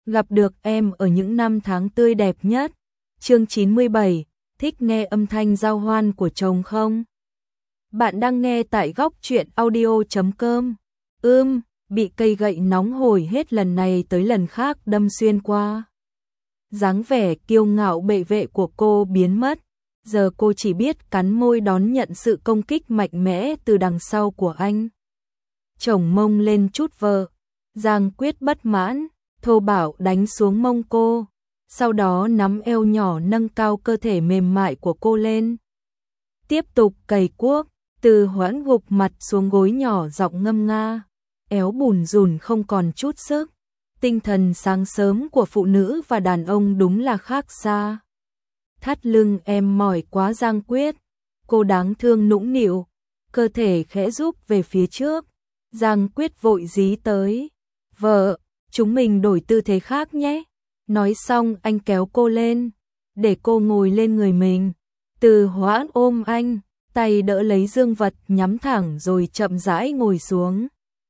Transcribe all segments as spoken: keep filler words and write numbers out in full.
gặp được em ở những năm tháng tươi đẹp nhất. Chương chín mươi bảy, thích nghe âm thanh giao hoan của chồng không? Bạn đang nghe tại góc truyện audio chấm com. Ưm, bị cây gậy nóng hổi hết lần này tới lần khác đâm xuyên qua. Dáng vẻ kiêu ngạo bệ vệ của cô biến mất, giờ cô chỉ biết cắn môi đón nhận sự công kích mạnh mẽ từ đằng sau của anh. Chồng mông lên chút vợ, Giang Quyết bất mãn, thô bạo đánh xuống mông cô, sau đó nắm eo nhỏ nâng cao cơ thể mềm mại của cô lên. Tiếp tục cày cuốc, từ hoãn gục mặt xuống gối nhỏ giọng ngâm nga, éo bùn rùn không còn chút sức. Tinh thần sáng sớm của phụ nữ và đàn ông đúng là khác xa. Thắt lưng em mỏi quá Giang Quyết, cô đáng thương nũng nịu, cơ thể khẽ rút về phía trước. Giang Quyết vội dí tới, vợ, chúng mình đổi tư thế khác nhé. Nói xong anh kéo cô lên, để cô ngồi lên người mình. Từ hoãn ôm anh, tay đỡ lấy dương vật nhắm thẳng rồi chậm rãi ngồi xuống.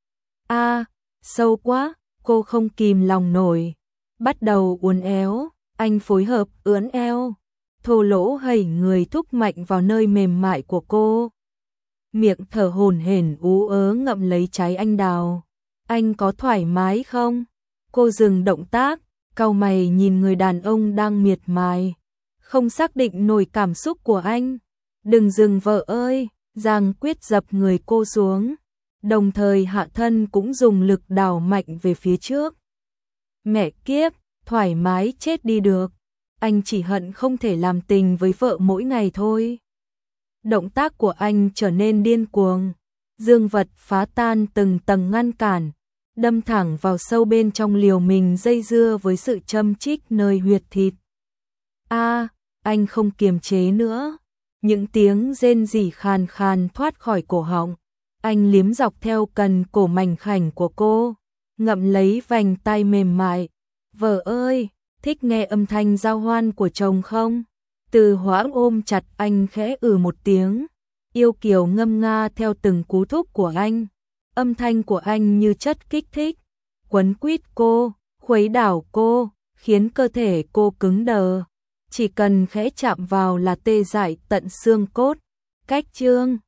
A, sâu quá, cô không kìm lòng nổi. Bắt đầu uốn éo, anh phối hợp ưỡn eo, thô lỗ hẩy người thúc mạnh vào nơi mềm mại của cô. Miệng thở hổn hển ú ớ ngậm lấy trái anh đào. Anh có thoải mái không? Cô dừng động tác, cau mày nhìn người đàn ông đang miệt mài, không xác định nổi cảm xúc của anh. Đừng dừng vợ ơi, Giang Quyết dập người cô xuống, đồng thời hạ thân cũng dùng lực đảo mạnh về phía trước. Mẹ kiếp, thoải mái chết đi được, anh chỉ hận không thể làm tình với vợ mỗi ngày thôi. Động tác của anh trở nên điên cuồng, dương vật phá tan từng tầng ngăn cản, đâm thẳng vào sâu bên trong liều mình dây dưa với sự châm chích nơi huyệt thịt. A, anh không kiềm chế nữa, những tiếng rên rỉ khàn khàn thoát khỏi cổ họng. Anh liếm dọc theo cần cổ mảnh khảnh của cô, ngậm lấy vành tay mềm mại. Vợ ơi, thích nghe âm thanh giao hoan của chồng không? Từ hoãn ôm chặt anh khẽ ừ một tiếng, yêu kiều ngâm nga theo từng cú thúc của anh. Âm thanh của anh như chất kích thích, quấn quýt cô, khuấy đảo cô, khiến cơ thể cô cứng đờ. Chỉ cần khẽ chạm vào là tê dại tận xương cốt. Cách chương